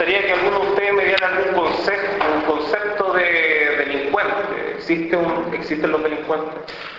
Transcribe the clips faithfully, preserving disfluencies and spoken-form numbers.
gustaría que alguno de ustedes me diera algún concepto, un concepto de delincuente. ¿Existe un, ¿Existen los delincuentes?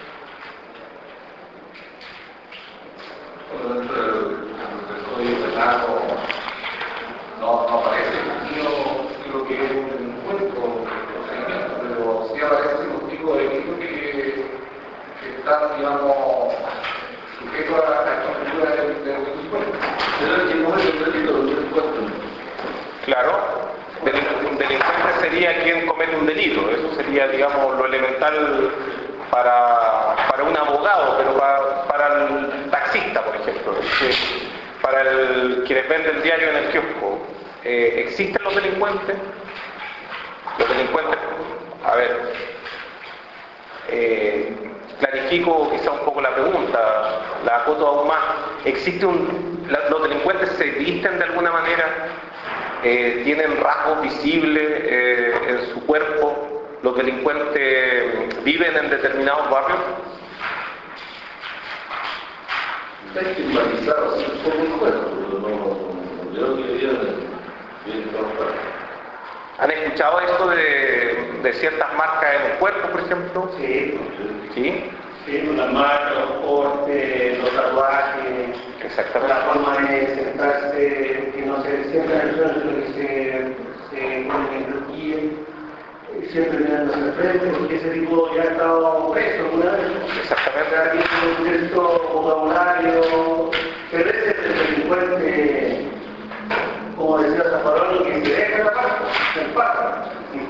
Bueno, dentro del código penal no, no aparece lo que es un delincuente o procedimiento, pero sí aparecen los tipos de delitos que, que están, digamos, sujetos a la estructura del delincuente. Pero es que no es un delito, es un delincuente. Claro, un delincuente sería quien comete un delito, eso sería, digamos, lo elemental para, para un abogado, pero para, para el taxista, por ejemplo, para el quienes vende el diario en el kiosco. Eh, ¿Existen los delincuentes? Los delincuentes, a ver, eh, clarifico quizá un poco la pregunta, la acoto aún más. ¿Existe un, la, los delincuentes se visten de alguna manera? Eh, ¿Tienen rasgos visibles eh, en su cuerpo? ¿Los delincuentes viven en determinados barrios? Está estigmatizado, sí, por un cuerpo, pero no, yo creo que viene bien trabajado. ¿Han escuchado esto de, de ciertas marcas en el cuerpo, por ejemplo? Sí. ¿Sí? Sí, las marcas, los cortes, los tatuajes, Exactamente. la forma de sentarse, que no se sientan en el suelo, sino que se, se ponen en rejilla, siempre mirando hacia el frente, porque ese tipo ya ha estado preso alguna vez. Exactamente. Ya tiene un cierto vocabulario, pero ese es el delincuente, como decía Zaffaroni, que se deja la paz, se empata.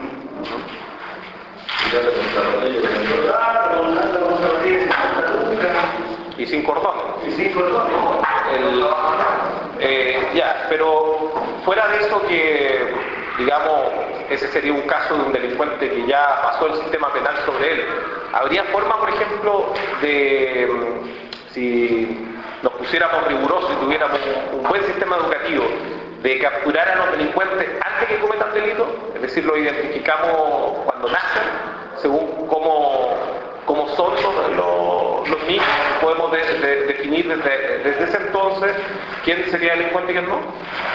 Y sin cordón. Y sin cordón. El, eh, ya, pero fuera de eso que, digamos, ese sería un caso de un delincuente que ya pasó el sistema penal sobre él. ¿Habría forma, por ejemplo, de, si nos pusiéramos rigurosos y tuviéramos un buen sistema educativo, de capturar a los delincuentes antes que cometan delitos? Es decir, lo identificamos cuando nacen, según cómo, cómo son los, los, los niños, podemos de, de, definir desde, desde ese entonces quién sería delincuente y quién no.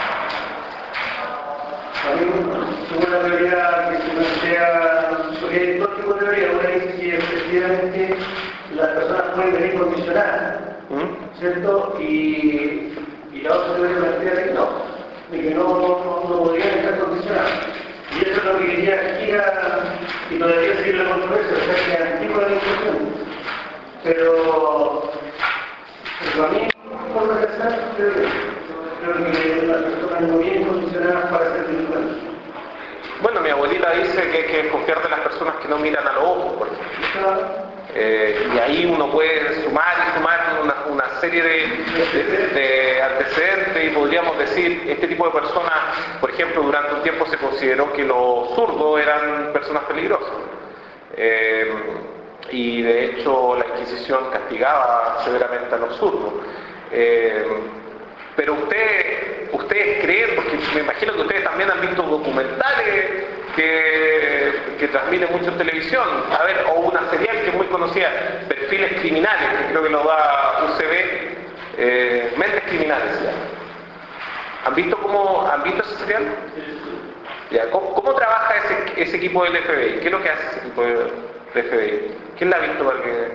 A mí, una teoría que se plantea, porque hay dos tipos de teoría. Una dice que efectivamente las personas pueden venir condicionadas, ¿Mm? ¿cierto? Y, y la otra teoría plantea que no, de que no, no, no podrían estar condicionados. Y eso es lo que quería aquí y todavía seguir la controversia, o sea que es antigua la discusión. Pero, pero a mí, por lo que sea, creo que, creo que las personas no vienen condicionadas para ser delincuentes. Bueno, mi abuelita dice que hay que desconfiar de las personas que no miran a los ojos, por ejemplo. Eh, y ahí uno puede sumar y sumar una, una serie de, de, de antecedentes y podríamos decir, este tipo de personas, por ejemplo, durante un tiempo se consideró que los zurdos eran personas peligrosas. Eh, y de hecho la Inquisición castigaba severamente a los zurdos. Eh, pero usted, ustedes creen, porque me imagino que ustedes también han visto documentales que, que transmiten mucho en televisión, a ver, o una serial que es muy conocida, Perfiles Criminales, que creo que lo da U C B, eh, Mentes Criminales ya. ¿Han visto cómo, han visto ese serial? Ya, ¿cómo, cómo trabaja ese, ese equipo del F B I? ¿Qué es lo que hace ese equipo del F B I? ¿Quién la ha visto para que...?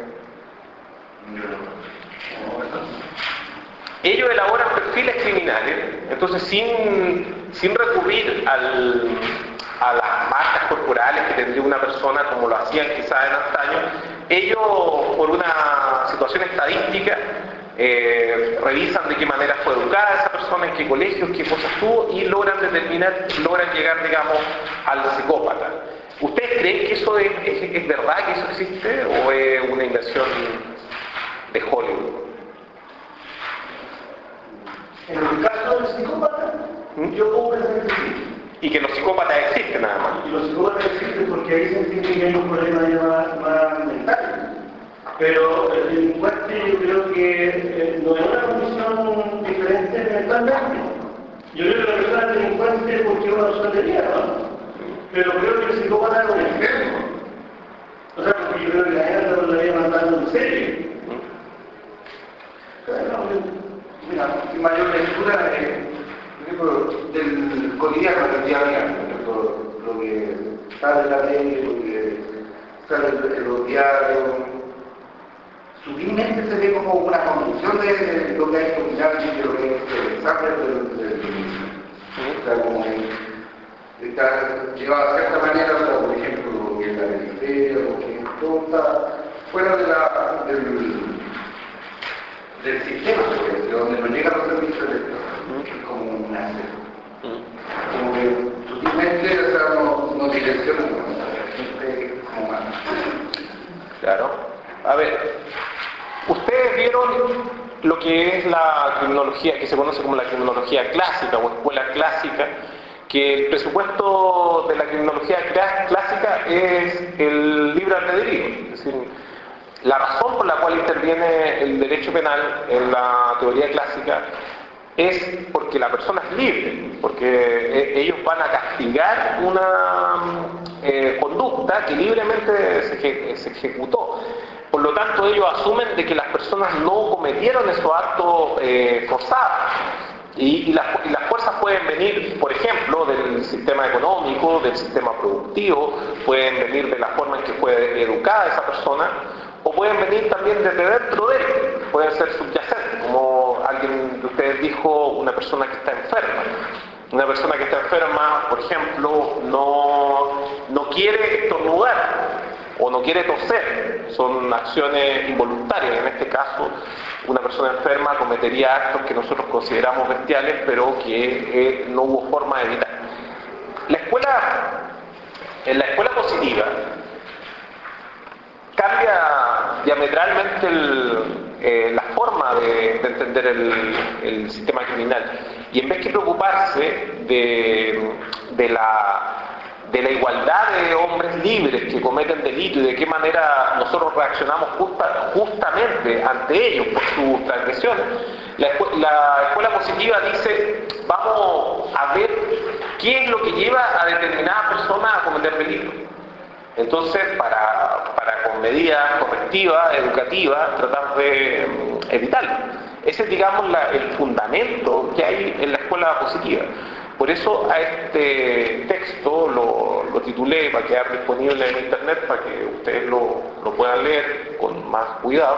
Ellos elaboran perfiles criminales, entonces sin, sin recurrir al, a las marcas corporales que tendría una persona como lo hacían quizás en antaño, ellos por una situación estadística eh, revisan de qué manera fue educada esa persona, en qué colegios, qué cosas tuvo y logran determinar, logran llegar, digamos, al psicópata. ¿Ustedes creen que eso es, es, es verdad, que eso existe o es una inversión de Hollywood? En el caso del psicópata, ¿Mm? yo puedo pensar que sí. Y que los psicópatas existen nada más. Y los psicópatas existen porque ahí se entiende que hay un problema más, más mental. Pero el delincuente yo creo que eh, no es una condición diferente mentalmente. Yo creo que la persona es delincuente porque es una persona de mierda, ¿no? Pero creo que el psicópata es un enfermo. O sea, porque yo creo que la gente no lo estaría mandando en serio. Pero, no, mira, mayor lectura eh, del cotidiano, en el día a día, lo, lo que sale en la tele, lo que sale en los diarios. Sutilmente se ve como una construcción de, de lo que hay cotidiano y de lo que es sangre del, del, del inicio. O sea, como está llevado de cierta manera, o sea, por ejemplo, lo que es la periferia, lo que es todo está fuera de la, del, del sistema, de donde no llegan los servicios de esto, que es como un acceso. Como que sutilmente, o sea, no, no direcciona como más. Claro. A ver, ustedes vieron lo que es la criminología, que se conoce como la criminología clásica o escuela clásica, que el presupuesto de la criminología clásica es el libre albedrío. Es decir, la razón por la cual interviene el derecho penal en la teoría clásica es porque la persona es libre, porque ellos van a castigar una eh, conducta que libremente se, se ejecutó. Por lo tanto, ellos asumen de que las personas no cometieron esos actos eh, forzados. Y, y, las, y las fuerzas pueden venir, por ejemplo, del sistema económico, del sistema productivo, pueden venir de la forma en que fue educada esa persona, o pueden venir también desde dentro de él, pueden ser subyacentes, como alguien de ustedes dijo, una persona que está enferma. Una persona que está enferma, por ejemplo, no, no quiere estornudar o no quiere toser, son acciones involuntarias. En este caso, una persona enferma cometería actos que nosotros consideramos bestiales, pero que eh, no hubo forma de evitar. La escuela, en la escuela positiva, cambia diametralmente el, eh, la forma de, de entender el, el sistema criminal, y en vez que preocuparse de, de la de la igualdad de hombres libres que cometen delito y de qué manera nosotros reaccionamos justa, justamente ante ellos por sus transgresiones, la, la escuela positiva dice, vamos a ver qué es lo que lleva a determinada persona a cometer delito. Entonces, para, para con medidas correctivas, educativas, tratar de evitarlo. Ese es, digamos, la, el fundamento que hay en la escuela positiva. Por eso a este texto lo, lo titulé, va a quedar disponible en internet para que ustedes lo, lo puedan leer con más cuidado.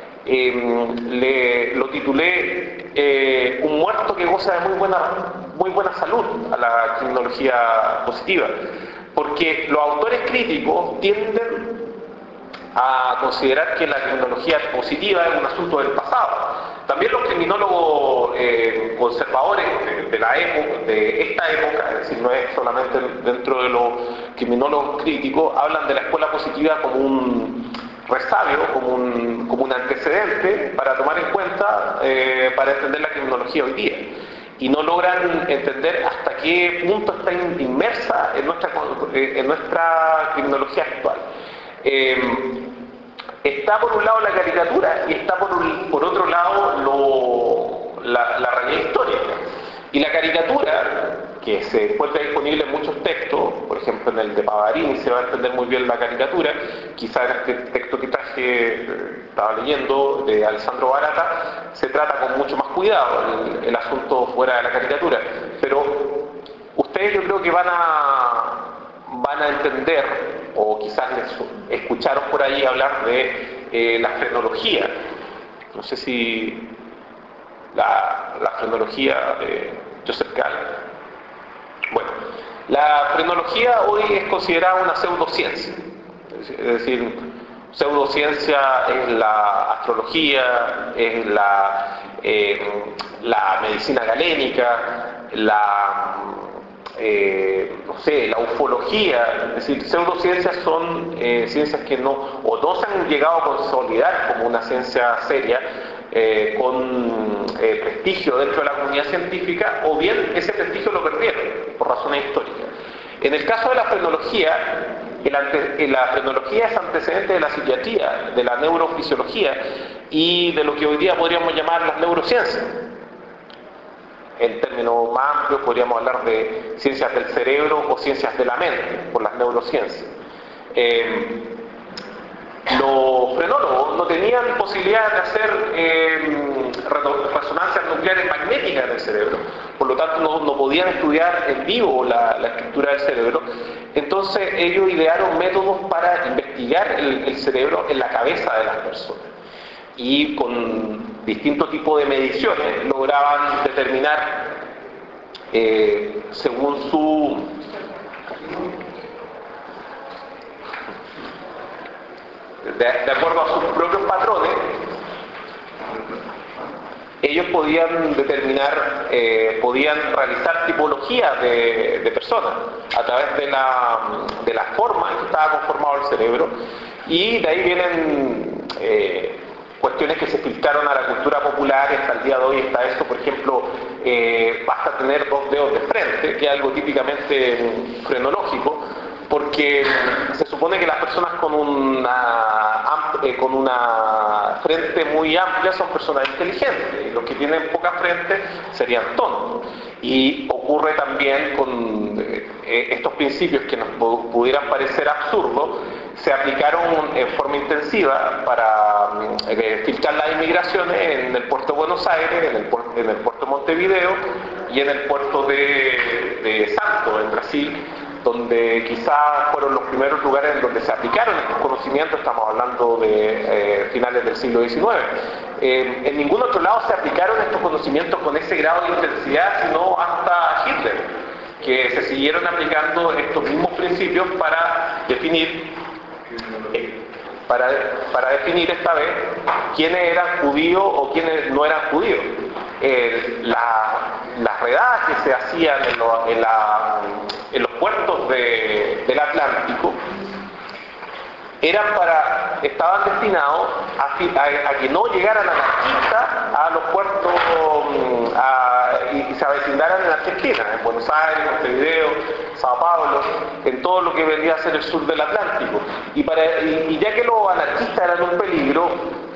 Eh, le, lo titulé eh, Un muerto que goza de muy buena, muy buena salud a la criminología positiva. Porque los autores críticos tienden a considerar que la criminología positiva es un asunto del pasado. También los criminólogos eh, conservadores de, de la época, de esta época, es decir, no es solamente dentro de los criminólogos críticos, hablan de la escuela positiva como un resabio, como un, como un antecedente para tomar en cuenta, eh, para entender la criminología hoy día. Y no logran entender hasta qué punto está inmersa en nuestra, en nuestra criminología actual. Eh, está por un lado la caricatura y está por, un, por otro lado lo, la, la realidad histórica. Y la caricatura, que se encuentra disponible en muchos textos, por ejemplo en el de Pavarini se va a entender muy bien la caricatura, quizá en este texto que traje, estaba leyendo, de Alessandro Barata, se trata con mucho más cuidado el, el asunto fuera de la caricatura. Pero ustedes yo creo que van a, van a entender, o quizás les escucharon por ahí hablar de eh, la frenología. No sé si la, la frenología de Joseph Gall. Bueno, la frenología hoy es considerada una pseudociencia. Es decir, pseudociencia es la astrología, es la, eh, la medicina galénica, la, eh, no sé, la ufología. Es decir, pseudociencias son eh, ciencias que no, o no se han llegado a consolidar como una ciencia seria, Eh, con eh, prestigio dentro de la comunidad científica, o bien ese prestigio lo perdieron por razones históricas. En el caso de la frenología, el ante, la frenología es antecedente de la psiquiatría, de la neurofisiología y de lo que hoy día podríamos llamar las neurociencias. En términos más amplios podríamos hablar de ciencias del cerebro o ciencias de la mente, por las neurociencias. Eh, Los frenólogos no tenían posibilidad de hacer eh, resonancias nucleares magnéticas del cerebro, por lo tanto no, no podían estudiar en vivo la, la estructura del cerebro. Entonces ellos idearon métodos para investigar el, el cerebro en la cabeza de las personas. Y con distintos tipos de mediciones lograban determinar, eh, según su... De, de acuerdo a sus propios patrones, ellos podían determinar, eh, podían realizar tipologías de, de personas a través de la, de la forma en que estaba conformado el cerebro, y de ahí vienen eh, cuestiones que se filtraron a la cultura popular. Hasta el día de hoy está eso, por ejemplo, eh, basta tener dos dedos de frente, que es algo típicamente frenológico, porque se supone que las personas con una, eh, con una frente muy amplia son personas inteligentes, y los que tienen poca frente serían tontos. Y ocurre también con eh, estos principios que nos pudieran parecer absurdos, se aplicaron en forma intensiva para eh, filtrar las inmigraciones en el puerto de Buenos Aires, en el, puerto, en el puerto de Montevideo y en el puerto de, de Santos, en Brasil, donde quizás fueron los primeros lugares en donde se aplicaron estos conocimientos. Estamos hablando de eh, finales del siglo diecinueve. Eh, en ningún otro lado se aplicaron estos conocimientos con ese grado de intensidad, sino hasta Hitler, que se siguieron aplicando estos mismos principios para definir, eh, para, para definir esta vez quiénes eran judíos o quiénes no eran judíos. Eh, la, las redadas que se hacían en, lo, en, la, en los puertos de, del Atlántico eran para, estaban destinados a, a, a que no llegaran anarquistas a los puertos a, y, y se avecindaran en Argentina, en Buenos Aires, Montevideo, Sao Paulo, en todo lo que vendría a ser el sur del Atlántico. Y, para, y, y ya que los anarquistas eran un peligro,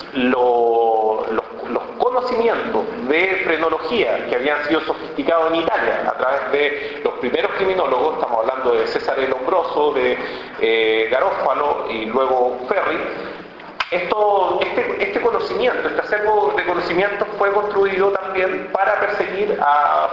lo, los, los conocimientos de frenología que habían sido sofisticados en Italia a través de los primeros criminólogos, estamos hablando de Cesare Lombroso, de eh, Garófalo y luego Ferri, esto, este, este conocimiento, este acervo de conocimientos fue construido también para perseguir a,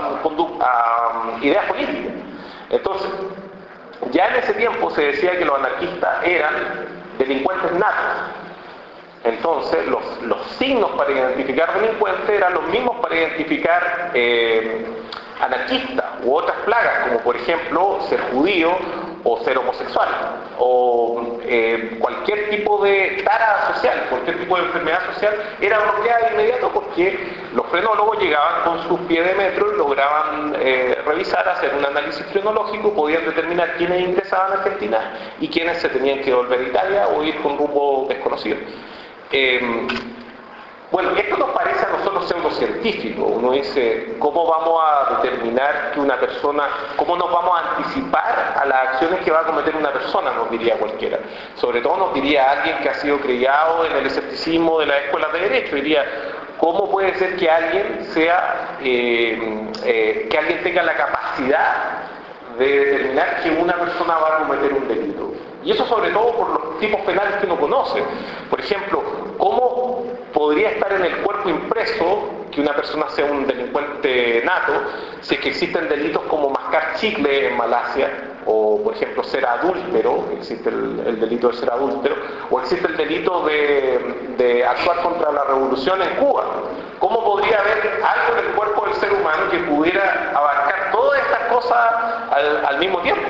a ideas políticas. Entonces, ya en ese tiempo se decía que los anarquistas eran delincuentes natos. Entonces, los, los signos para identificar delincuentes eran los mismos para identificar eh, anarquistas u otras plagas, como por ejemplo ser judío o ser homosexual, o eh, cualquier tipo de tara social, cualquier tipo de enfermedad social era bloqueada de inmediato, porque los frenólogos llegaban con sus pies de metro y lograban eh, revisar, hacer un análisis frenológico, podían determinar quiénes ingresaban a Argentina y quiénes se tenían que volver a Italia o ir con rumbo desconocido. Eh, bueno, esto nos parece a nosotros pseudocientífico. Uno dice, ¿cómo vamos a determinar que una persona, cómo nos vamos a anticipar a las acciones que va a cometer una persona? Nos diría cualquiera. Sobre todo nos diría alguien que ha sido criado en el escepticismo de las escuelas de derecho. Diría, ¿cómo puede ser que alguien sea, eh, eh, que alguien tenga la capacidad de determinar que una persona va a cometer un delito? Y eso sobre todo por los tipos penales que uno conoce. Por ejemplo, ¿cómo podría estar en el cuerpo impreso que una persona sea un delincuente nato si es que existen delitos como mascar chicle en Malasia, o por ejemplo ser adúltero, existe el, el delito de ser adúltero, o existe el delito de, de actuar contra la revolución en Cuba? ¿Cómo podría haber algo en el cuerpo del ser humano que pudiera abarcar todas estas cosas al, al mismo tiempo?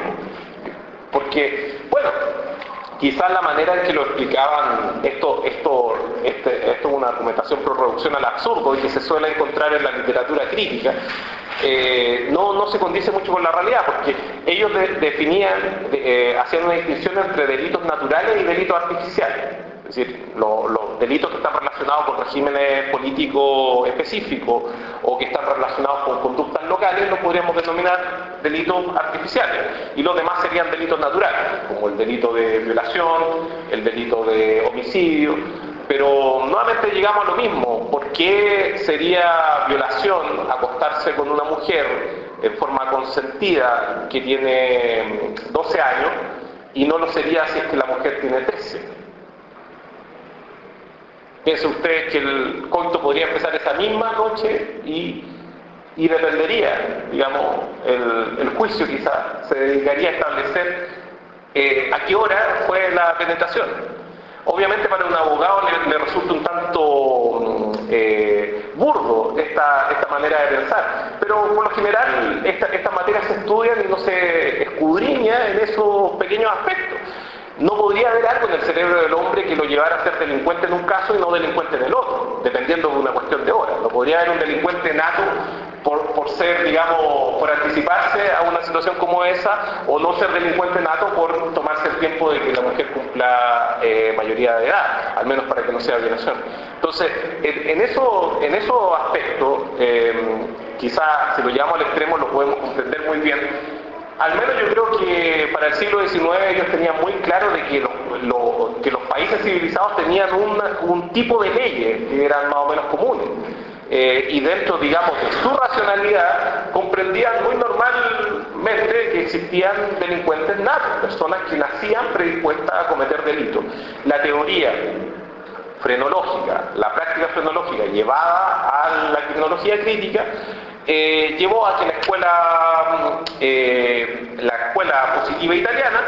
Porque, bueno, quizás la manera en que lo explicaban, esto, esto, este, esto es una argumentación pro reducción al absurdo y que se suele encontrar en la literatura crítica, eh, no, no se condice mucho con la realidad, porque ellos de, definían, de, eh, hacían una distinción entre delitos naturales y delitos artificiales. Es decir, lo, los delitos que están relacionados con regímenes políticos específicos o que están relacionados con conductas locales los podríamos denominar delitos artificiales, y los demás serían delitos naturales, como el delito de violación, el delito de homicidio. Pero nuevamente llegamos a lo mismo. ¿Por qué sería violación acostarse con una mujer en forma consentida que tiene doce años y no lo sería si es que la mujer tiene trece? Piensen ustedes que el coito podría empezar esa misma noche y, y dependería, digamos, el, el juicio quizás, se dedicaría a establecer eh, a qué hora fue la penetración. Obviamente para un abogado le, le resulta un tanto eh, burdo esta, esta manera de pensar, pero por lo general esta, estas materias se estudian y no se escudriña en esos pequeños aspectos. No podría haber algo en el cerebro del hombre que lo llevara a ser delincuente en un caso y no delincuente en el otro, dependiendo de una cuestión de horas. No podría haber un delincuente nato por, por ser, digamos, por anticiparse a una situación como esa, o no ser delincuente nato por tomarse el tiempo de que la mujer cumpla eh, mayoría de edad, al menos para que no sea violación. Entonces, en, en, eso, en esos aspectos, eh, quizás si lo llevamos al extremo lo podemos comprender muy bien. Al menos yo creo que para el siglo diecinueve ellos tenían muy claro de que, lo, lo, que los países civilizados tenían un, un tipo de leyes que eran más o menos comunes. Eh, y dentro, digamos, de su racionalidad, comprendían muy normalmente que existían delincuentes natos, personas que nacían predispuestas a cometer delitos. La teoría frenológica, la práctica frenológica llevada a la criminología crítica, Eh, llevó a que la escuela, eh, la escuela positiva italiana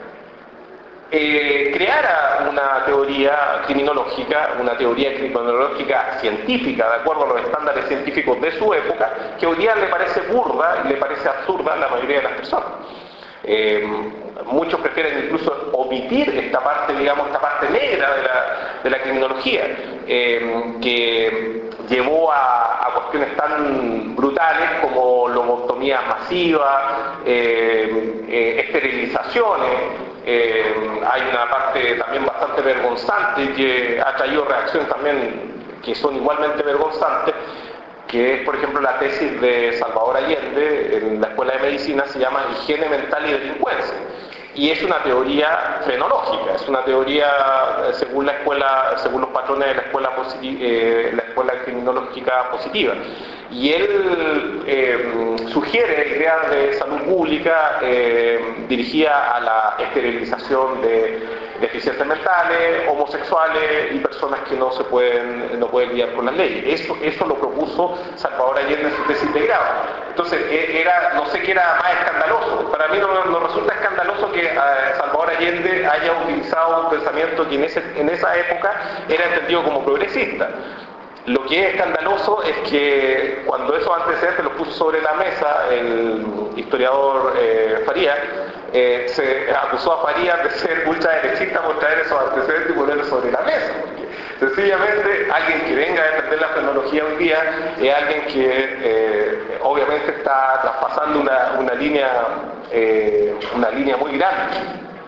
eh, creara una teoría criminológica, una teoría criminológica científica, de acuerdo a los estándares científicos de su época, que hoy día le parece burda y le parece absurda a la mayoría de las personas. Eh, muchos prefieren incluso omitir esta parte, digamos, esta parte negra de la, de la criminología, eh, que llevó a, a cuestiones tan brutales como lobotomías masivas, eh, eh, esterilizaciones. Eh, hay una parte también bastante vergonzante que ha traído reacciones también que son igualmente vergonzantes, que es, por ejemplo, la tesis de Salvador Allende en la Escuela de Medicina, se llama Higiene Mental y Delincuencia. Y es una teoría frenológica, es una teoría según la escuela, según los patrones de la escuela, eh, la escuela criminológica positiva. Y él eh, sugiere ideas de salud pública eh, dirigida a la esterilización de deficientes mentales, homosexuales y personas que no se pueden, no pueden lidiar con las leyes. Eso, eso lo propuso Salvador Allende en su tesis de grado. Entonces, era, no sé qué era más escandaloso. Para mí no, no resulta escandaloso que eh, Salvador Allende haya utilizado un pensamiento que en, ese, en esa época era entendido como progresista. Lo que es escandaloso es que cuando esos antecedentes los puso sobre la mesa el historiador eh, Farías, eh, se acusó a Farías de ser ultraderechista por traer esos antecedentes y ponerlos sobre la mesa. Porque sencillamente alguien que venga a defender la tecnología hoy día es alguien que eh, obviamente está traspasando una, una, línea, eh, una línea muy grande.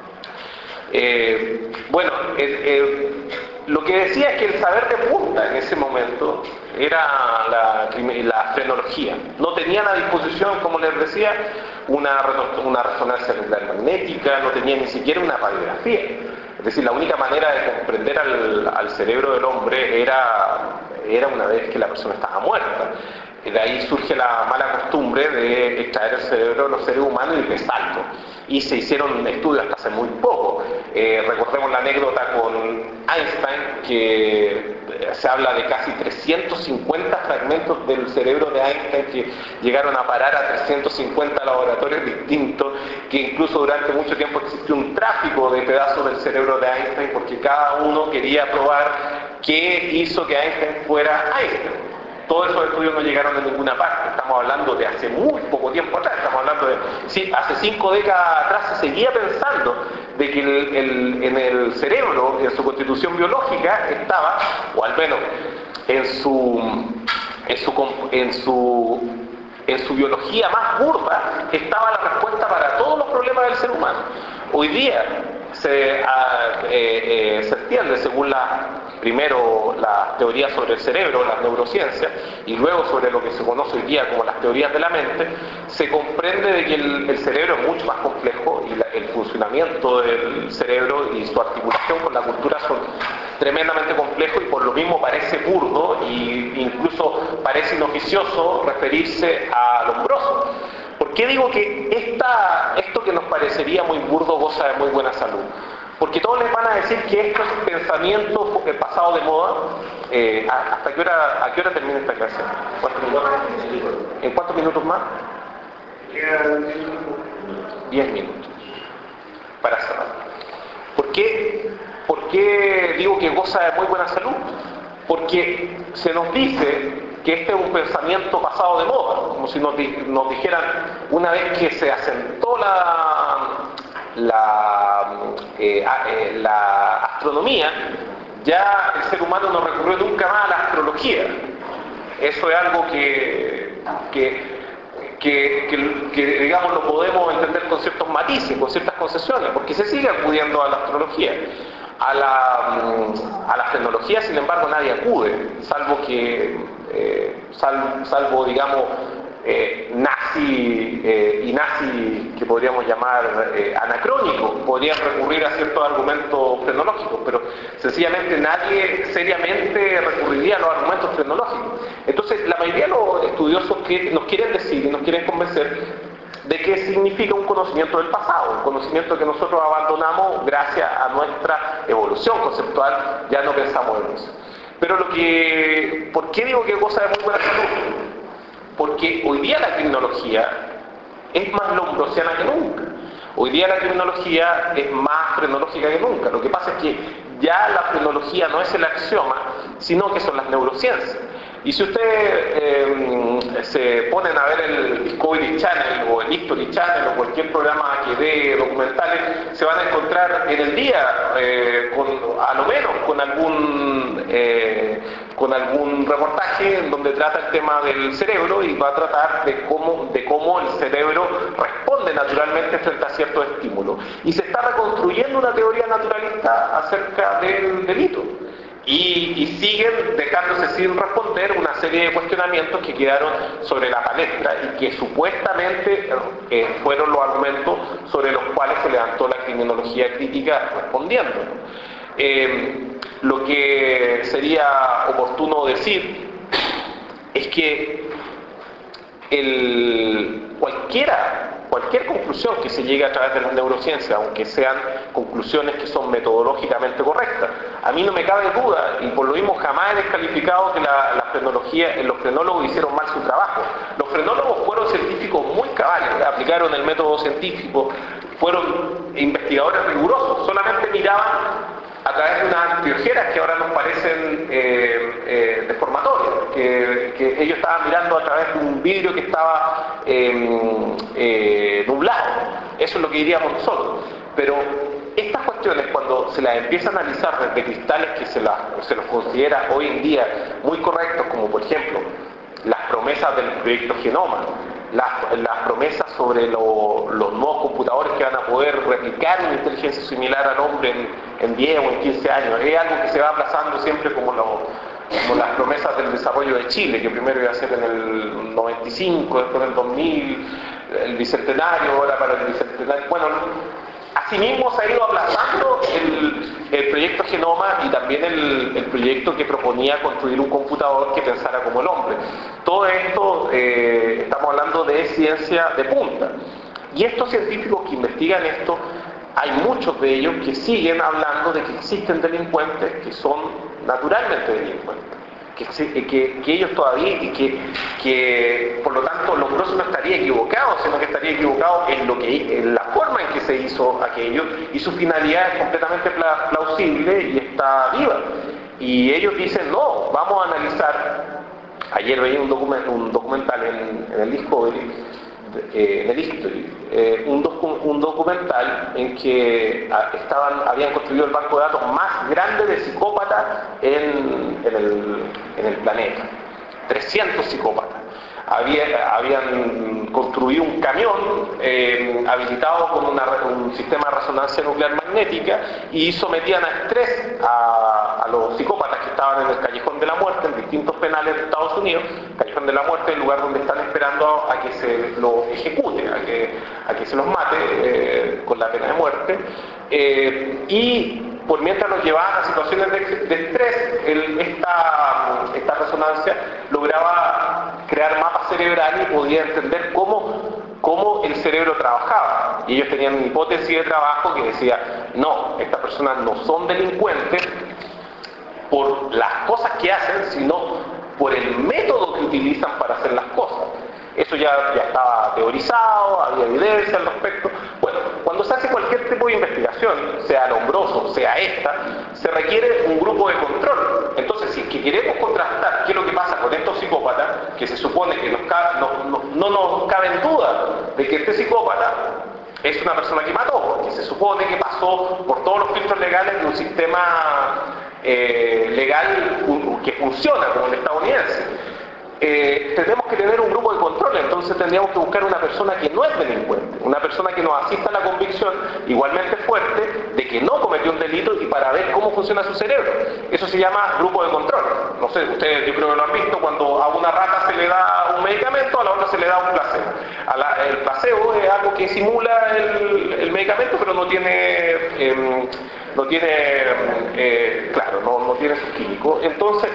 Eh, bueno, eh, eh, lo que decía es que el saber de punta en ese momento era la, la frenología. No tenían a disposición, como les decía, una, una resonancia nuclear magnética, no tenían ni siquiera una radiografía. Es decir, la única manera de comprender al, al cerebro del hombre era, era una vez que la persona estaba muerta. De ahí surge la mala costumbre de extraer el cerebro de los seres humanos y pesarlo. Y se hicieron estudios hasta hace muy poco. Eh, recordemos la anécdota con Einstein, que se habla de casi trescientos cincuenta fragmentos del cerebro de Einstein que llegaron a parar a trescientos cincuenta laboratorios distintos, que incluso durante mucho tiempo existió un tráfico de pedazos del cerebro de Einstein porque cada uno quería probar qué hizo que Einstein fuera Einstein. Todos esos estudios no llegaron a ninguna parte. Estamos hablando de hace muy poco tiempo atrás. Estamos hablando de... Sí, hace cinco décadas atrás se seguía pensando de que el, el, en el cerebro, en su constitución biológica, estaba, o al menos en su, en su, en su, en su biología más burda, estaba la respuesta para todos los problemas del ser humano. Hoy día se, a, eh, eh, se entiende, según la... primero las teorías sobre el cerebro, las neurociencias, y luego sobre lo que se conoce hoy día como las teorías de la mente, se comprende de que el, el cerebro es mucho más complejo y la, el funcionamiento del cerebro y su articulación con la cultura son tremendamente complejos y por lo mismo parece burdo e incluso parece inoficioso referirse a Lombroso. ¿Por qué digo que esta, esto que nos parecería muy burdo goza de muy buena salud? Porque todos les van a decir que esto es pensamiento pasado de moda. Eh, ¿Hasta qué hora, a qué hora termina esta clase? ¿Cuántos minutos? ¿En cuántos minutos más? Diez minutos. Para cerrar. ¿Por qué, ¿Por qué digo que goza de muy buena salud? Porque se nos dice que este es un pensamiento pasado de moda, como si nos, nos dijeran, una vez que se asentó la, la, eh, eh, la astronomía, ya el ser humano no recurrió nunca más a la astrología. Eso es algo que, que Que, que, que digamos lo podemos entender con ciertos matices, con ciertas concesiones, porque se sigue acudiendo a la astrología. A la, a las tecnologías, sin embargo, nadie acude, salvo que, eh, sal, salvo, digamos, eh, nazi eh, y nazi que podríamos llamar eh, anacrónicos, podrían recurrir a ciertos argumentos tecnológicos, pero sencillamente nadie seriamente recurriría a los argumentos tecnológicos. Entonces, la mayoría de los estudiosos que nos quieren decir y nos quieren convencer de qué significa un conocimiento del pasado, un conocimiento que nosotros abandonamos gracias a nuestra evolución conceptual, ya no pensamos en eso. Pero lo que, ¿por qué digo que goza de muy buena salud? Porque hoy día la criminología es más lombrosiana que nunca. Hoy día la criminología es más frenológica que nunca. Lo que pasa es que ya la frenología no es el axioma, sino que son las neurociencias. Y si ustedes eh, se ponen a ver el Discovery Channel o el History Channel o cualquier programa que dé documentales, se van a encontrar en el día, eh, con, a lo menos con algún, eh, con algún reportaje donde trata el tema del cerebro y va a tratar de cómo, de cómo el cerebro responde naturalmente frente a ciertos estímulos. Y se está reconstruyendo una teoría naturalista acerca del delito. Y, y siguen dejándose sin responder una serie de cuestionamientos que quedaron sobre la palestra y que supuestamente eh, fueron los argumentos sobre los cuales se levantó la criminología crítica respondiendo. Eh, lo que sería oportuno decir es que el, cualquiera Cualquier conclusión que se llegue a través de las neurociencias, aunque sean conclusiones que son metodológicamente correctas, a mí no me cabe duda, y por lo mismo jamás he descalificado que la, la frenología, los frenólogos hicieron mal su trabajo. Los frenólogos fueron científicos muy cabales, aplicaron el método científico, fueron investigadores rigurosos, solamente miraban a través de unas anteojeras que ahora nos parecen eh, eh, deformatorias, que, que ellos estaban mirando a través de un vidrio que estaba eh, eh, nublado. Eso es lo que diríamos nosotros. Pero estas cuestiones, cuando se las empieza a analizar desde cristales que se, las, se los considera hoy en día muy correctos, como por ejemplo las promesas del proyecto Genoma, las, las promesas sobre lo, los nuevos computadores que van a poder replicar una inteligencia similar al hombre en, en diez o en quince años, es algo que se va aplazando siempre como, lo, como las promesas del desarrollo de Chile, que primero iba a ser en el noventa y cinco, después en el dos mil, el bicentenario, ahora para el bicentenario. Bueno, asimismo se ha ido aplazando el, el proyecto Genoma y también el, el proyecto que proponía construir un computador que pensara como el hombre. Todo esto, eh, estamos hablando de ciencia de punta. Y estos científicos que investigan esto, hay muchos de ellos que siguen hablando de que existen delincuentes que son naturalmente delincuentes. Que, que, que ellos todavía, y que, que por lo tanto Lombroso no estaría equivocado, sino que estaría equivocado en, lo que, en la forma en que se hizo aquello, y su finalidad es completamente pla, plausible y está viva. Y ellos dicen, no, vamos a analizar. Ayer veía un, document, un documental en, en el Discovery, eh, en el History, eh, un, docu, un documental en que estaban, habían construido el banco de datos más grande de psicópatas en, en, el, en el planeta. trescientos psicópatas. Había, habían construido un camión eh, habilitado con una, un sistema de resonancia nuclear magnética y sometían a estrés a, a los psicópatas que estaban en el Callejón de la Muerte, en distintos penales de Estados Unidos. Callejón de la Muerte es el lugar donde están esperando a que se los ejecute, a que, a que se los mate eh, con la pena de muerte. Eh, y por mientras los llevaban a situaciones de, de estrés, el, esta, esta resonancia lograba crear mapas cerebrales y podía entender cómo, cómo el cerebro trabajaba. y ellos tenían una hipótesis de trabajo que decía, no, estas personas no son delincuentes por las cosas que hacen, sino por el método que utilizan para hacer las cosas. Eso ya, ya estaba teorizado, había evidencia al respecto. Bueno, cuando se hace cualquier tipo de investigación, sea Lombroso, sea esta, se requiere un grupo de control. Entonces, si es que queremos contrastar qué es lo que pasa con estos psicópatas, que se supone que nos ca- no, no, no nos cabe en duda de que este psicópata es una persona que mató, porque se supone que pasó por todos los filtros legales de un sistema eh, legal que funciona como el estadounidense. Eh, tenemos que tener un grupo de control, entonces tendríamos que buscar una persona que no es delincuente, una persona que nos asista a la convicción igualmente fuerte de que no cometió un delito y para ver cómo funciona su cerebro. Eso se llama grupo de control. No sé, ustedes yo creo que lo han visto, cuando a una rata se le da un medicamento, a la otra se le da un placebo. A la, el placebo es algo que simula el, el medicamento, pero no tiene, eh, no tiene, eh, claro, no, no tiene sus químicos. Entonces,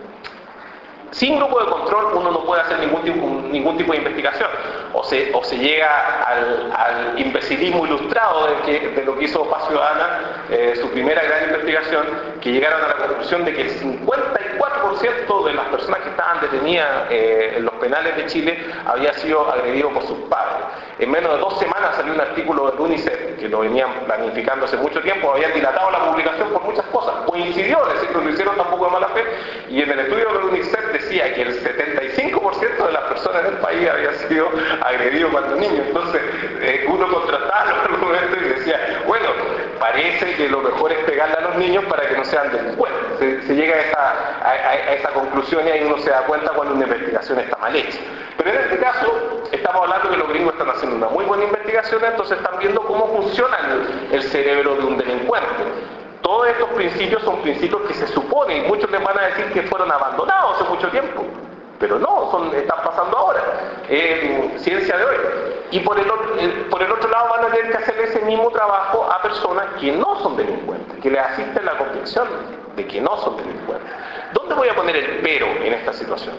sin grupo de control uno no puede hacer ningún tipo, ningún tipo de investigación. O se, o se llega al, al imbecilismo ilustrado de, que, de lo que hizo Paz Ciudadana, eh, su primera gran investigación, que llegaron a la conclusión de que el cincuenta y cuatro por ciento de las personas que estaban detenidas eh, en los penales de Chile había sido agredido por sus padres. En menos de dos semanas salió un artículo de UNICEF, que lo venían planificando hace mucho tiempo, habían dilatado la publicación por muchas cosas. Coincidió, es decir, que lo hicieron tampoco de mala fe, y en el estudio de UNICEF decía que el setenta y cinco por ciento de las personas del país había sido agredido cuando niño. Entonces, eh, uno contrastaba los argumentos y decía, bueno, parece que lo mejor es pegarle a los niños para que no sean delincuentes. Se, se llega a esa, a, a esa conclusión y ahí uno se da cuenta cuando una investigación está mal hecha. Pero en este caso, estamos hablando que los gringos están haciendo una muy buena investigación, entonces están viendo cómo funciona el, el cerebro de un delincuente. Todos estos principios son principios que se supone, y muchos les van a decir que fueron abandonados hace mucho tiempo, pero no, son, están pasando ahora, eh, ciencia de hoy. Y por el, por el otro lado van a tener que hacer ese mismo trabajo a personas que no son delincuentes, que les asisten la convicción de que no son delincuentes. ¿Dónde voy a poner el pero en esta situación?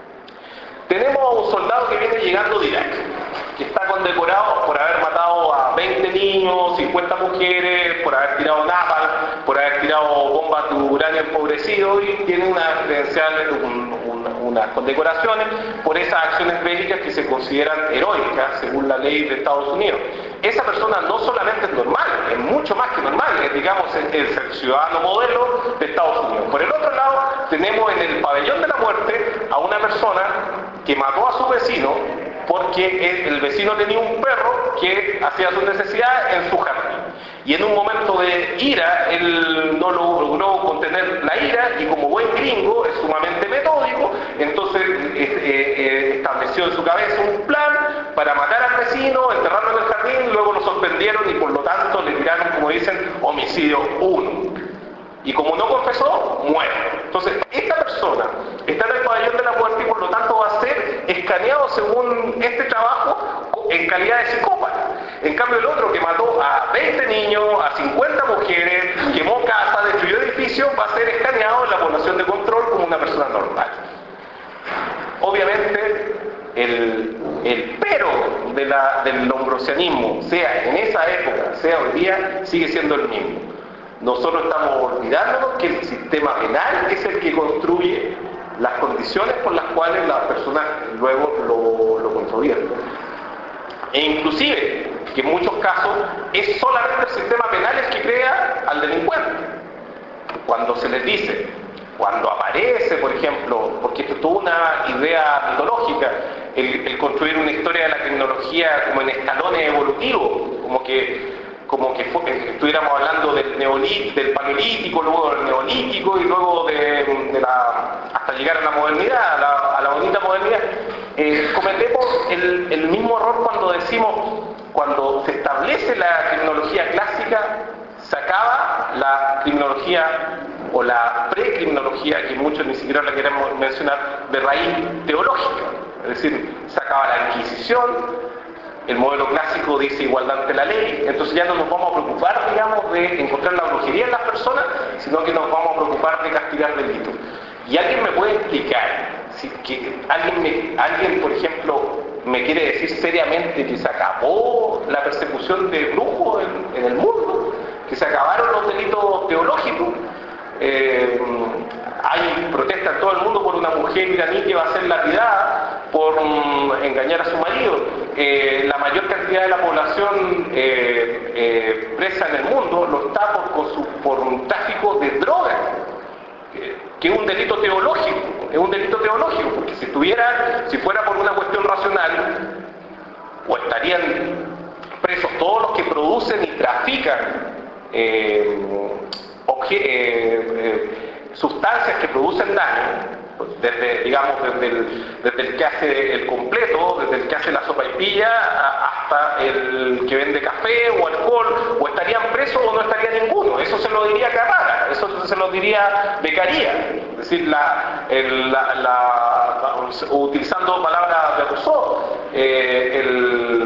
Tenemos a un soldado que viene llegando de Irak, que está condecorado por haber matado a veinte niños, cincuenta mujeres, por haber tirado napalm, por haber tirado bombas de uranio empobrecido, y tiene unas credenciales, un, un, unas condecoraciones por esas acciones bélicas que se consideran heroicas según la ley de Estados Unidos. Esa persona no solamente es normal, es mucho más que normal, es, digamos, es el ciudadano modelo de Estados Unidos. Por el otro lado, tenemos en el pabellón de la muerte a una persona que mató a su vecino porque el vecino tenía un perro que hacía sus necesidades en su jardín. Y en un momento de ira, él no logró contener la ira y como buen gringo, es sumamente metódico, entonces eh, eh, estableció en su cabeza un plan para matar al vecino, enterrarlo en el jardín, luego lo sorprendieron y por lo tanto le tiraron, como dicen, homicidio uno. Y como no confesó, muere. Entonces, esta persona está en el pabellón de la muerte y por lo tanto va a ser escaneado según este trabajo en calidad de psicópata. En cambio, el otro que mató a veinte niños, a cincuenta mujeres, quemó casas, destruyó edificios, va a ser escaneado en la población de control como una persona normal. Obviamente, el, el pero de la, del lombrosianismo, sea en esa época, sea hoy día, sigue siendo el mismo. Nosotros estamos olvidándonos que el sistema penal es el que construye las condiciones por las cuales las personas luego lo, lo controlan. E inclusive, que en muchos casos es solamente el sistema penal el que crea al delincuente. Cuando se les dice, cuando aparece, por ejemplo, porque esto es toda una idea mitológica, el, el construir una historia de la tecnología como en escalones evolutivos, como que como que fue, estuviéramos hablando del neolítico, del paleolítico, luego del neolítico y luego de, de la, hasta llegar a la modernidad, a la, a la bonita modernidad. Eh, cometemos el, el mismo error cuando decimos, cuando se establece la criminología clásica, se acaba la criminología o la precriminología, que muchos ni siquiera la queremos mencionar, de raíz teológica. Es decir, se acaba la Inquisición. El modelo clásico dice igualdad ante la ley, entonces ya no nos vamos a preocupar, digamos, de encontrar la brujería en las personas, sino que nos vamos a preocupar de castigar delitos. Y alguien me puede explicar, si que alguien, me, alguien, por ejemplo, ¿me quiere decir seriamente que se acabó la persecución de brujos en, en el mundo? ¿Que se acabaron los delitos teológicos? Eh, hay protesta en todo el mundo por una mujer iraní que va a ser lapidada por um, engañar a su marido. Eh, la mayor cantidad de la población eh, eh, presa en el mundo lo está por, con su, por un tráfico de drogas, eh, que es un delito teológico, es un delito teológico, porque si tuviera, si fuera por una cuestión racional, o estarían presos todos los que producen y trafican eh, obje, eh, eh, sustancias que producen daño, desde, digamos, desde el, desde el que hace el completo, desde el que hace la sopaipilla, hasta el que vende café o alcohol, o estarían presos o no estaría ninguno. Eso se lo diría Carrara, eso se lo diría Beccaria. Es decir, la, el, la, la, utilizando palabras de Rousseau, eh, el,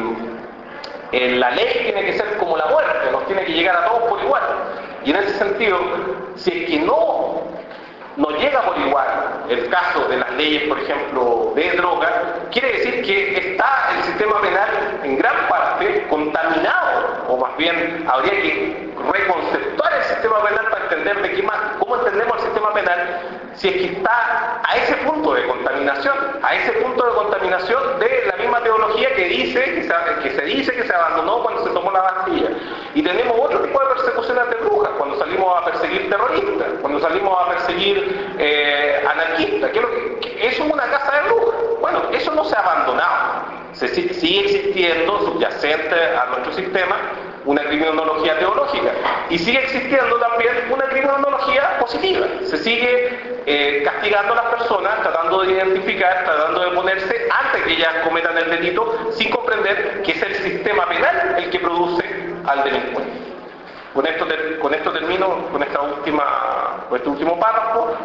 el, la ley tiene que ser como la muerte, nos tiene que llegar a todos por igual. Y en ese sentido, si es que no no llega por igual el caso de las leyes, por ejemplo, de droga, quiere decir que está el sistema penal en gran parte contaminado, o más bien habría que reconceptuar el sistema penal para entender de qué más, cómo entendemos el sistema penal, si es que está a ese punto de contaminación, a ese punto de contaminación de la misma teología que dice, que se, que se dice que se abandonó cuando se tomó la Bastilla. Y tenemos otro tipo de persecuciones de brujas, cuando salimos a perseguir terroristas, cuando salimos a perseguir Eh, anarquista, que, que, que eso es una casa de brujas. Bueno, eso no se ha abandonado, se sigue existiendo subyacente a nuestro sistema una criminología teológica y sigue existiendo también una criminología positiva. Se sigue eh, castigando a las personas, tratando de identificar, tratando de ponerse antes que ellas cometan el delito, sin comprender que es el sistema penal el que produce al delincuente. Con esto, con esto termino, con, esta última, con este último párrafo.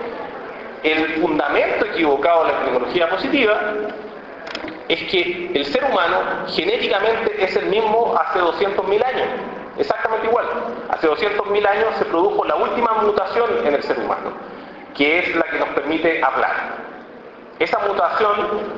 El fundamento equivocado de la criminología positiva es que el ser humano genéticamente es el mismo hace doscientos mil años, exactamente igual. Hace doscientos mil años se produjo la última mutación en el ser humano, que es la que nos permite hablar. Esa mutación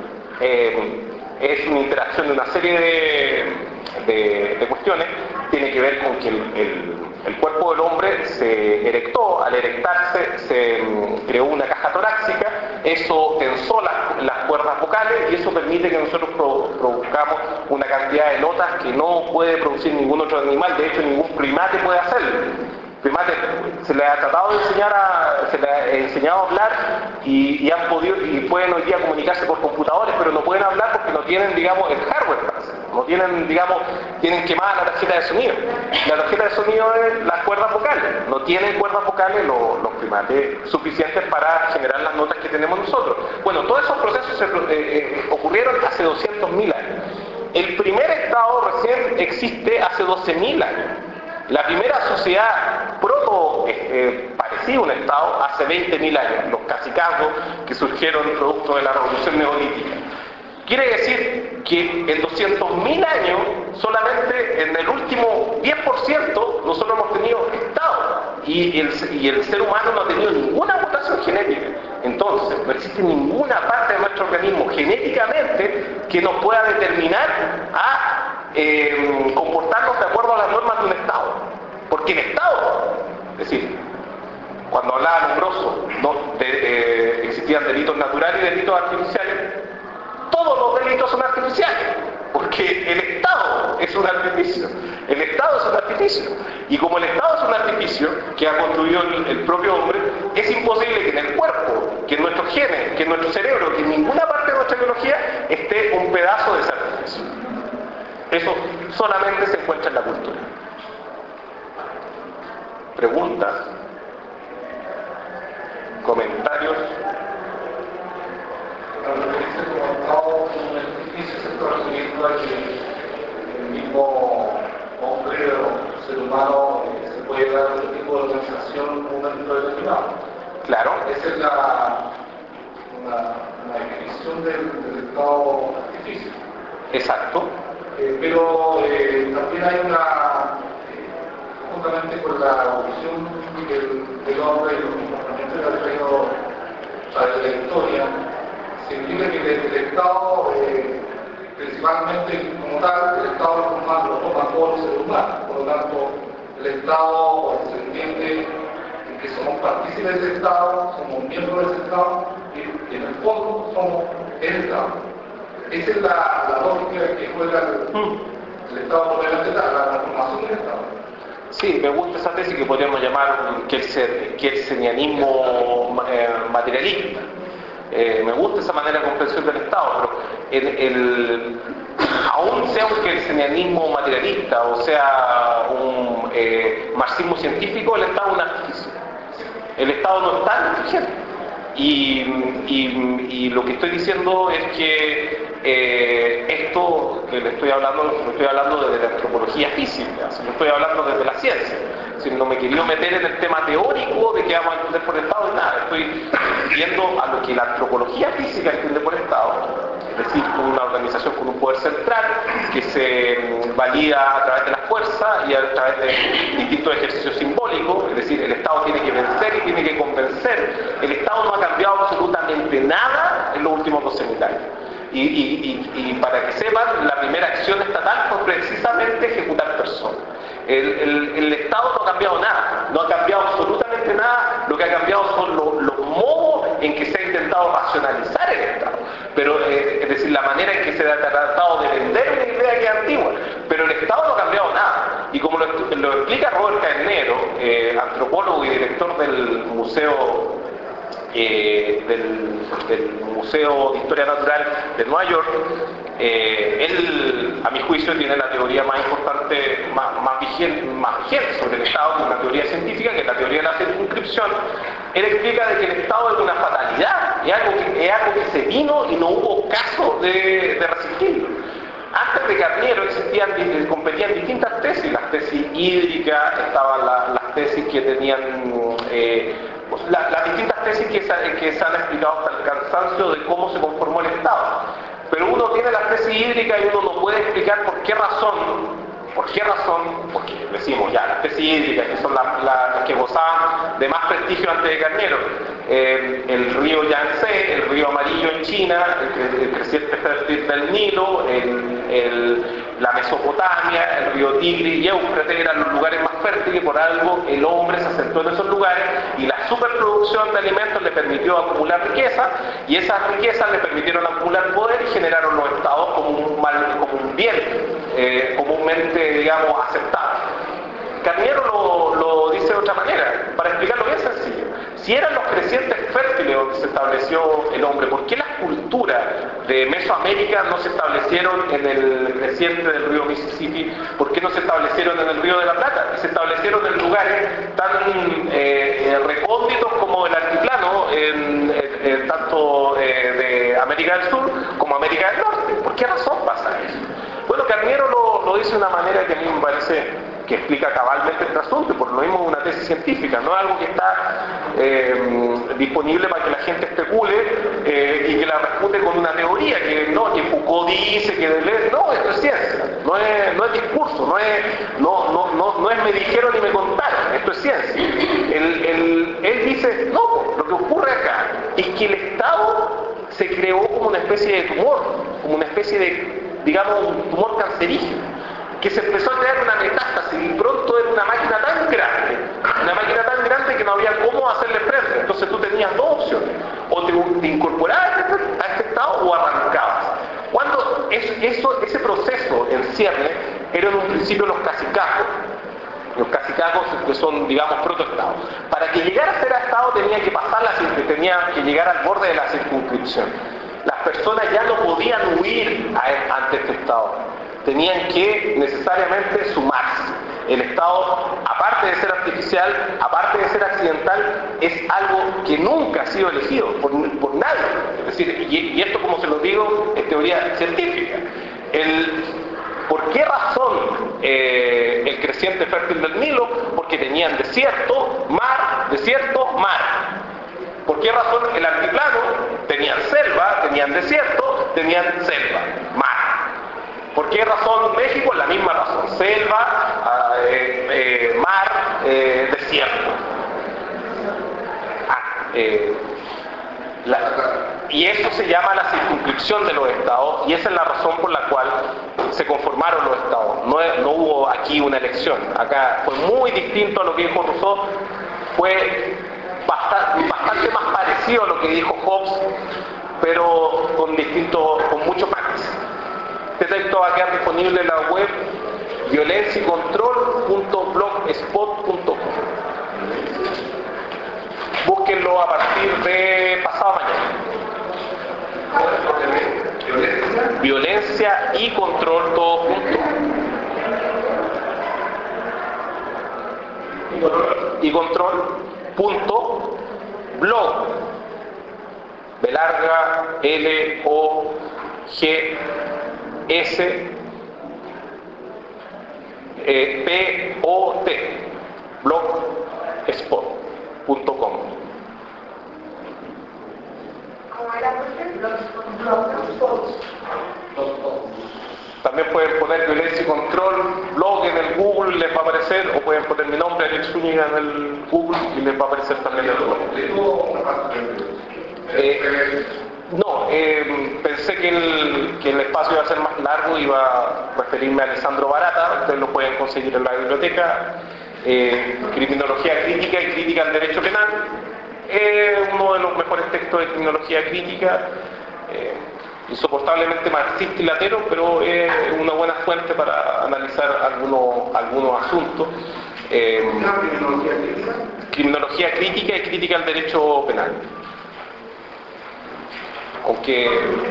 eh, es una interacción de una serie de, de, de cuestiones. Tiene que ver con que el, el, el cuerpo del hombre se erectó, al erectarse se um, creó una caja torácica, eso tensó las, las cuerdas vocales y eso permite que nosotros pro, produzcamos una cantidad de notas que no puede producir ningún otro animal, de hecho ningún primate puede hacerlo. Primate se le ha tratado de enseñar a, se le ha enseñado a hablar y, y han podido y pueden hoy día comunicarse por computadores, pero no pueden hablar porque no tienen, digamos, el hardware para hacerlo. No tienen, digamos, tienen quemada la tarjeta de sonido. La tarjeta de sonido es las cuerdas vocales. No tienen cuerdas vocales los, los primates suficientes para generar las notas que tenemos nosotros. Bueno, todos esos procesos se, eh, eh, ocurrieron hace doscientos mil años. El primer estado recién existe hace doce mil años. La primera sociedad proto eh, parecida a un estado hace veinte mil años, los cacicazgos que surgieron producto de la revolución neolítica. Quiere decir que en doscientos mil años, solamente en el último diez por ciento, nosotros hemos tenido estado y el, y el ser humano no ha tenido ninguna mutación genética. Entonces, no existe ninguna parte de nuestro organismo genéticamente que nos pueda determinar a eh, comportarnos de acuerdo a las normas de un estado. Porque en estado, es decir, cuando hablaba Lombroso, ¿no? de, eh, existían delitos naturales y delitos artificiales. Todos los delitos son artificiales, porque el Estado es un artificio. El Estado es un artificio. Y como el Estado es un artificio que ha construido el, el propio hombre, es imposible que en el cuerpo, que en nuestros genes, que en nuestro cerebro, que en ninguna parte de nuestra biología esté un pedazo de ese artificio. Eso solamente se encuentra en la cultura. ¿Preguntas? ¿Comentarios? El mismo hombre o ser humano eh, se puede dar otro tipo de organización en un momento determinado. Claro. Esa es la, una, una definición del, del estado artificio. Exacto. Eh, pero eh, también hay una, eh, justamente con la evolución del, del hombre y los comportamientos que ha traído a la historia, significa que el, el estado eh, principalmente como tal, el Estado lo toma, lo toma todos los seres humanos. Por lo tanto, el Estado se entiende que somos partícipes del Estado, somos miembros del Estado y en el fondo somos el Estado. Esa es la, la lógica que juega el, el Estado moderno, la transformación del Estado. Sí, me gusta esa tesis que podríamos llamar kelsenianismo eh, materialista. Eh, me gusta esa manera de comprensión del Estado, pero el, el, aún sea un kelsenianismo materialista o sea un eh, marxismo científico, el Estado es un artificio. El Estado no está vigente. Y, y, y lo que estoy diciendo es que eh, esto que le estoy hablando, lo estoy hablando desde la antropología física, no estoy hablando desde la ciencia. Si no me quería meter en el tema teórico de qué vamos a entender por Estado y nada, estoy viendo a lo que la antropología física entiende por Estado, es decir, una organización con un poder central que se valida a través de la fuerza y a través de distintos ejercicios simbólicos, es decir, el Estado tiene que vencer y tiene que convencer. El Estado no ha cambiado absolutamente nada en los últimos doce mil años. Y, y, y, y para que sepan, la primera acción estatal fue precisamente ejecutar personas. El, el, el Estado no ha cambiado nada, no ha cambiado absolutamente nada, lo que ha cambiado son los, los modos en que se ha intentado racionalizar el Estado, pero eh, es decir, la manera en que se ha tratado de vender una idea que es antigua, pero el Estado no ha cambiado nada. Y como lo, lo explica Robert Carnero, eh, antropólogo y director del Museo Eh, del, del Museo de Historia Natural de Nueva York, eh, él, a mi juicio, tiene la teoría más importante, más, más, vigente, más vigente sobre el Estado, que es una teoría científica, que es la teoría de la circunscripción. Él explica de que el Estado es una fatalidad, es algo que, es algo que se vino y no hubo caso de, de resistirlo. Antes de Carnero existían, competían distintas tesis, las tesis hídricas, estaban la, las tesis que tenían eh, La, las distintas tesis que se, que se han explicado hasta el cansancio de cómo se conformó el Estado. Pero uno tiene las tesis hídricas y uno no puede explicar por qué razón, por qué razón, porque decimos ya, las tesis hídricas, que son las, las que gozaban de más prestigio antes de Carnero, eh, el río Yangtze, el río Amarillo en China, el, el creciente fértil del Nilo, el, el, la Mesopotamia, el río Tigris y Éufrates eran los lugares más fértiles, por algo el hombre se asentó en esos lugares y la superproducción de alimentos le permitió acumular riqueza y esas riquezas le permitieron acumular poder y generaron los estados como un, mal, como un bien eh, comúnmente, digamos, aceptable. Carnero lo, lo dice de otra manera, para explicarlo bien sencillo. Si eran los crecientes fértiles donde se estableció el hombre, ¿por qué las culturas de Mesoamérica no se establecieron en el creciente del río Mississippi? ¿Por qué no se establecieron en el río de la Plata? Y se establecieron en lugares tan eh, recónditos como el altiplano, en, en, en tanto eh, de América del Sur como América del Norte. ¿Por qué razón pasa eso? Bueno, Carnero lo, lo dice de una manera que a mí me parece que explica cabalmente el asunto, por lo mismo es una tesis científica, no es algo que está eh, disponible para que la gente especule eh, y que la refute con una teoría, que no, que Foucault dice, que Deleuze, no, esto es ciencia, no es, no es discurso, no es, no, no, no, no es me dijeron ni me contaron, esto es ciencia. El, el, él dice, no, lo que ocurre acá es que el Estado se creó como una especie de tumor, como una especie de, digamos, un tumor cancerígeno, que se empezó a crear una metástasis y pronto era una máquina tan grande, una máquina tan grande que no había cómo hacerle frente. Entonces tú tenías dos opciones, o te, te incorporabas a este, a este estado o arrancabas. Cuando es, eso, ese proceso en cierne era en un principio los cacicazgos, los cacicazgos que son, digamos, protoestados. Para que llegara a ser a estado tenía que pasar la, tenía que llegar al borde de la circunscripción. Las personas ya no podían huir a, ante este estado. Tenían que necesariamente sumarse. El Estado, aparte de ser artificial, aparte de ser accidental, es algo que nunca ha sido elegido por, por nadie. Es decir, y, y esto, como se lo digo, es teoría científica. El, ¿Por qué razón eh, el creciente fértil del Nilo? Porque tenían desierto, mar, desierto, mar. ¿Por qué razón el altiplano? Tenían selva, tenían desierto, tenían selva, mar. ¿Por qué razón México? La misma razón. Selva, eh, eh, mar, eh, desierto. Ah, eh, la, y eso se llama la circunscripción de los estados, y esa es la razón por la cual se conformaron los estados. No, no hubo aquí una elección. Acá fue muy distinto a lo que dijo Rousseau, fue bastante, bastante más parecido a lo que dijo Hobbes, pero con distinto, con mucho matiz. Este texto va a quedar disponible en la web violencia y control punto blogspot punto com. Búsquenlo a partir de pasado mañana. Violencia y control, todo junto. Y control punto blog. B larga L O G S eh, P O T blogspot punto com. ¿Cómo era blogspot? También pueden poner violencia y control blog en el Google, les va a aparecer, o pueden poner mi nombre, Alex Zúñiga, en el Google y les va a aparecer también el blog. Eh, no, eh, pensé que el, que el espacio iba a ser más largo, iba a referirme a Alessandro Barata, ustedes lo pueden conseguir en la biblioteca, eh, Criminología Crítica y Crítica al Derecho Penal, eh, uno de los mejores textos de criminología crítica, eh, insoportablemente marxista y latero, pero es una buena fuente para analizar algunos, algunos asuntos. Eh, criminología crítica y crítica al derecho penal. Aunque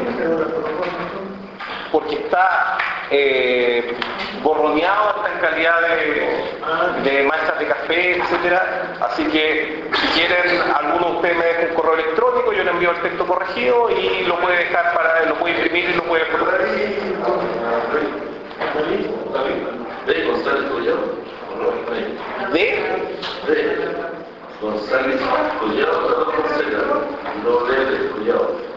porque está eh, borroneado hasta en calidad de, de manchas de café, etcétera. Así que si quieren, alguno de ustedes me deja un correo electrónico, yo le envío el texto corregido y lo puede dejar para, lo puede imprimir y lo puede fotografiar. ¿De González Collado? ¿De? De González Collado, no no de Collado.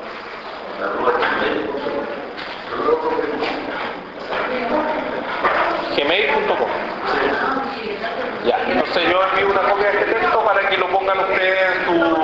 gmail punto com. Ya, entonces yo envío una copia de este texto para que lo pongan ustedes en su